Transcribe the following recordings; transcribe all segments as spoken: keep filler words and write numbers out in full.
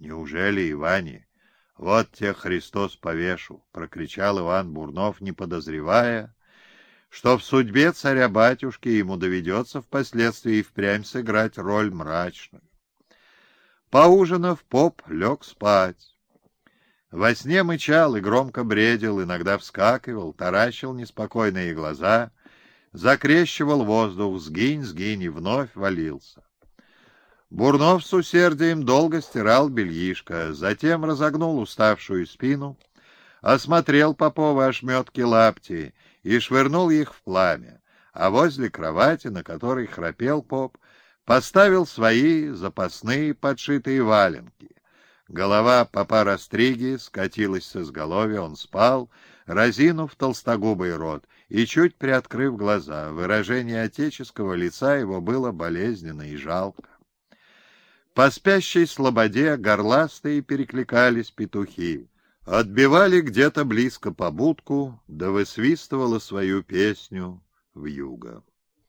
Неужели Иване? Вот те Христос повешу, — прокричал Иван Бурнов, не подозревая, что в судьбе царя-батюшки ему доведется впоследствии и впрямь сыграть роль мрачную. Поужинав, поп лег спать. Во сне мычал и громко бредил, иногда вскакивал, таращил неспокойные глаза, закрещивал воздух, сгинь, сгинь, и вновь валился. Бурнов с усердием долго стирал бельишко, затем разогнул уставшую спину, осмотрел Попова ошметки лапти и швырнул их в пламя, а возле кровати, на которой храпел поп, поставил свои запасные подшитые валенки. Голова попа Растриги скатилась с изголовья, он спал, разинув толстогубый рот и чуть приоткрыв глаза. Выражение отеческого лица его было болезненно и жалко. По спящей слободе горластые перекликались петухи. Отбивали где-то близко побудку, да высвистывала свою песню вьюга.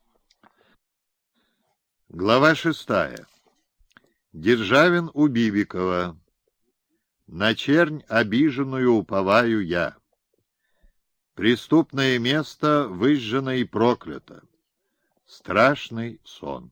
Глава шестая. Державин у Бибикова. На чернь обиженную уповаю я. Преступное место выжжено и проклято. Страшный сон.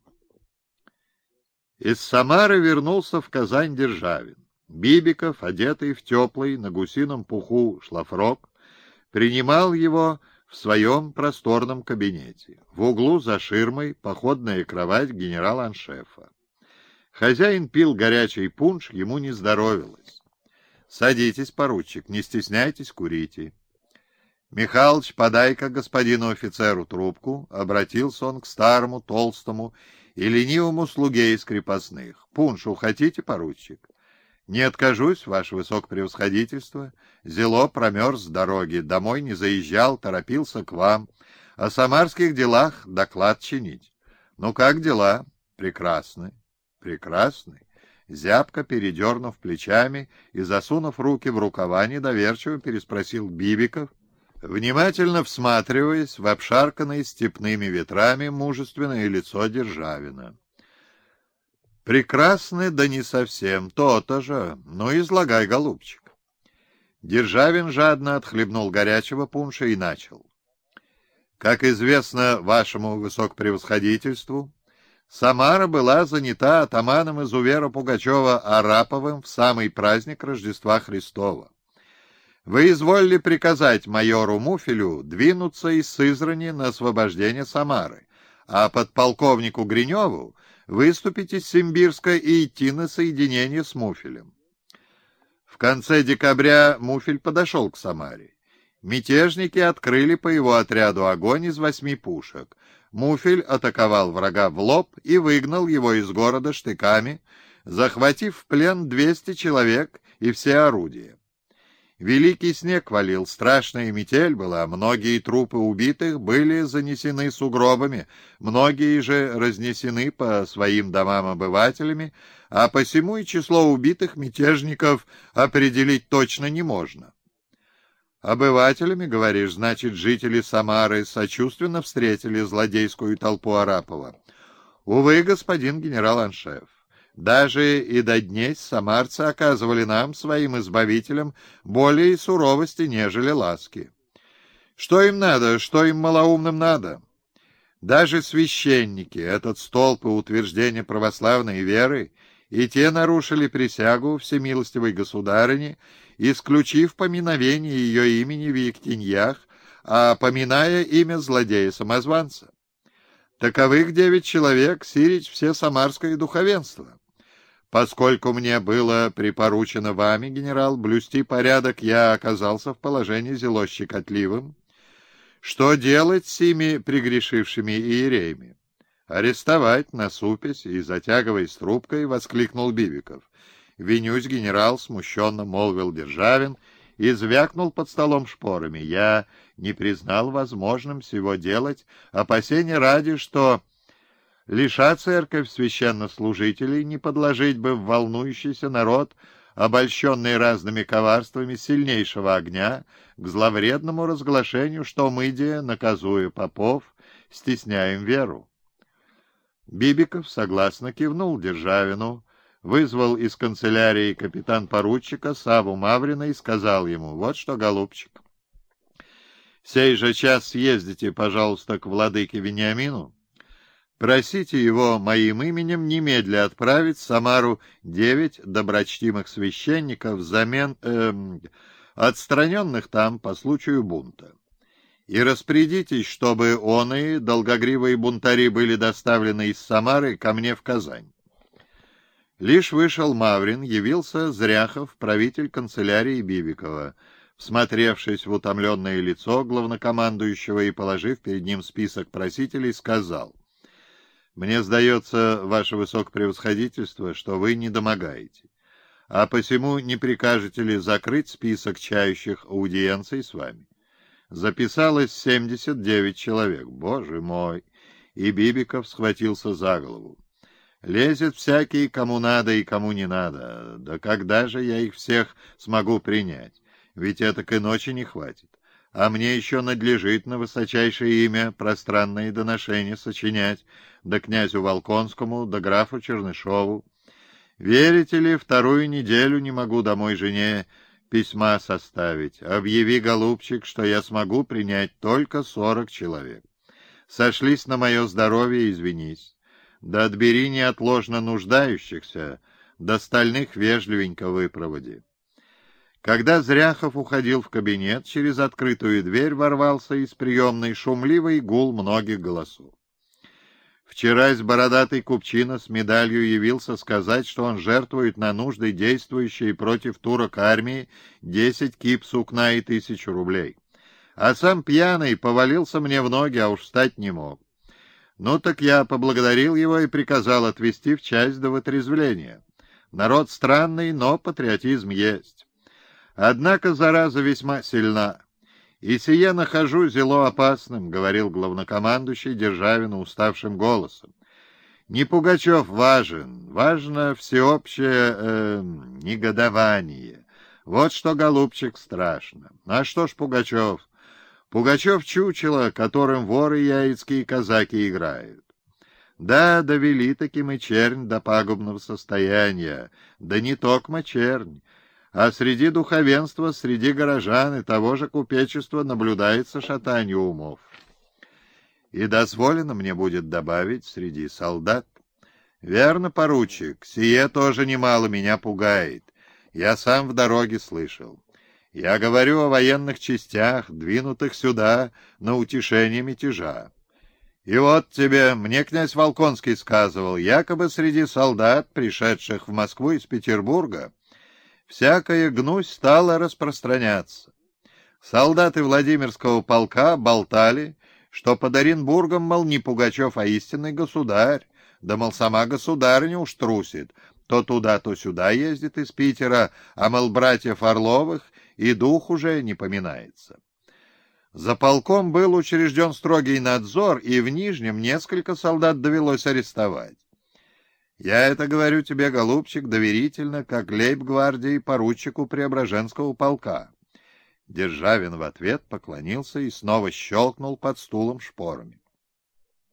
Из Самары вернулся в Казань Державин. Бибиков, одетый в теплый на гусином пуху шлафрок, принимал его в своем просторном кабинете. В углу за ширмой походная кровать генерал-аншефа. Хозяин пил горячий пунш, ему не здоровилось. — Садитесь, поручик, не стесняйтесь, курите. — Михалыч, подай-ка господину офицеру трубку, — обратился он к старому, толстому и ленивому слуге из крепостных. — Пуншу хотите, поручик? — Не откажусь, ваше высокопревосходительство. Зело промерз с дороги, домой не заезжал, торопился к вам. О самарских делах доклад чинить. — Ну, как дела? — Прекрасны. — Прекрасны. Зябко, передернув плечами и засунув руки в рукава, недоверчиво переспросил Бибиков, внимательно всматриваясь в обшарканное степными ветрами мужественное лицо Державина. — Прекрасны, да не совсем, то-то же. Ну, излагай, голубчик. Державин жадно отхлебнул горячего пунша и начал. — Как известно вашему высокопревосходительству, Самара была занята атаманом изувера Пугачева Араповым в самый праздник Рождества Христова. Вы изволили приказать майору Муфелю двинуться из Сызрани на освобождение Самары, а подполковнику Гриневу выступить из Симбирска и идти на соединение с Муфелем. В конце декабря Муфель подошел к Самаре. Мятежники открыли по его отряду огонь из восьми пушек. Муфель атаковал врага в лоб и выгнал его из города штыками, захватив в плен двести человек и все орудия. Великий снег валил, страшная метель была, многие трупы убитых были занесены сугробами, многие же разнесены по своим домам обывателями, а посему и число убитых мятежников определить точно не можно. Обывателями, говоришь, значит, жители Самары сочувственно встретили злодейскую толпу Арапова. Увы, господин генерал-аншеф, даже и до дней самарцы оказывали нам, своим избавителям, более суровости, нежели ласки. Что им надо, что им малоумным надо? Даже священники, этот столб и утверждение православной веры, и те нарушили присягу всемилостивой государыне, исключив поминовение ее имени в Ектеньях, а поминая имя злодея-самозванца. Таковых девять человек сирич все самарское духовенство. Поскольку мне было припоручено вами, генерал, блюсти порядок, я оказался в положении зело щекотливым. Что делать с сими прегрешившими иереями? Арестовать, насупясь и затягиваясь трубкой, воскликнул Бибиков. Винюсь, генерал, смущенно молвил Державин и звякнул под столом шпорами. Я не признал возможным всего делать, опасения ради, что, лиша церковь священнослужителей, не подложить бы в волнующийся народ, обольщенный разными коварствами сильнейшего огня, к зловредному разглашению, что мы, де, наказуя попов, стесняем веру. Бибиков согласно кивнул Державину, вызвал из канцелярии капитан-поручика Саву Маврина и сказал ему: «Вот что, голубчик, сей же час съездите, пожалуйста, к владыке Вениамину, просите его моим именем немедля отправить в Самару девять доброчтимых священников взамен э, отстраненных там по случаю бунта. И распорядитесь, чтобы он и долгогривые бунтари были доставлены из Самары ко мне в Казань». Лишь вышел Маврин, явился Зряхов, правитель канцелярии Бибикова. Всмотревшись в утомленное лицо главнокомандующего и положив перед ним список просителей, сказал: «Мне сдается, ваше высокопревосходительство, что вы не домогаете. А посему не прикажете ли закрыть список чающих аудиенций с вами? Записалось семьдесят девять человек. Боже мой!» И Бибиков схватился за голову. «Лезет всякий, кому надо и кому не надо. Да когда же я их всех смогу принять? Ведь этак и ночи не хватит. А мне еще надлежит на высочайшее имя пространные доношения сочинять, да князю Волконскому, да графу Чернышову. Верите ли, вторую неделю не могу домой жене письма составить. Объяви, голубчик, что я смогу принять только сорок человек. Сошлись на мое здоровье, извинись. Да отбери неотложно нуждающихся, до остальных вежливенько выпроводи». Когда Зряхов уходил в кабинет, через открытую дверь ворвался из приемной шумливый гул многих голосов. Вчерась бородатый купчина с медалью явился сказать, что он жертвует на нужды действующей против турок армии десять кип сукна и тысячу рублей. А сам пьяный повалился мне в ноги, а уж встать не мог. Ну так я поблагодарил его и приказал отвезти в часть до вытрезвления. Народ странный, но патриотизм есть. Однако зараза весьма сильна. И сие нахожу зело опасным, — говорил главнокомандующий Державину уставшим голосом. Не Пугачев важен, важно всеобщее э, негодование. Вот что, голубчик, страшно. А что ж Пугачев? Пугачев — чучело, которым воры яицкие казаки играют. Да, довели таким и чернь до пагубного состояния, да не токмо чернь, а среди духовенства, среди горожан и того же купечества наблюдается шатанье умов. И дозволено мне будет добавить среди солдат. Верно, поручик, сие тоже немало меня пугает. Я сам в дороге слышал. Я говорю о военных частях, двинутых сюда на утешение мятежа. И вот тебе, мне князь Волконский сказывал, якобы среди солдат, пришедших в Москву из Петербурга, всякая гнусь стала распространяться. Солдаты Владимирского полка болтали, что под Оренбургом, мол, не Пугачев, а истинный государь, да, мол, сама государыня уж трусит, то туда, то сюда ездит из Питера, а, мол, братьев Орловых и дух уже не поминается. За полком был учрежден строгий надзор, и в Нижнем несколько солдат довелось арестовать. Я это говорю тебе, голубчик, доверительно, как лейб-гвардии поручику Преображенского полка. Державин в ответ поклонился и снова щелкнул под стулом шпорами.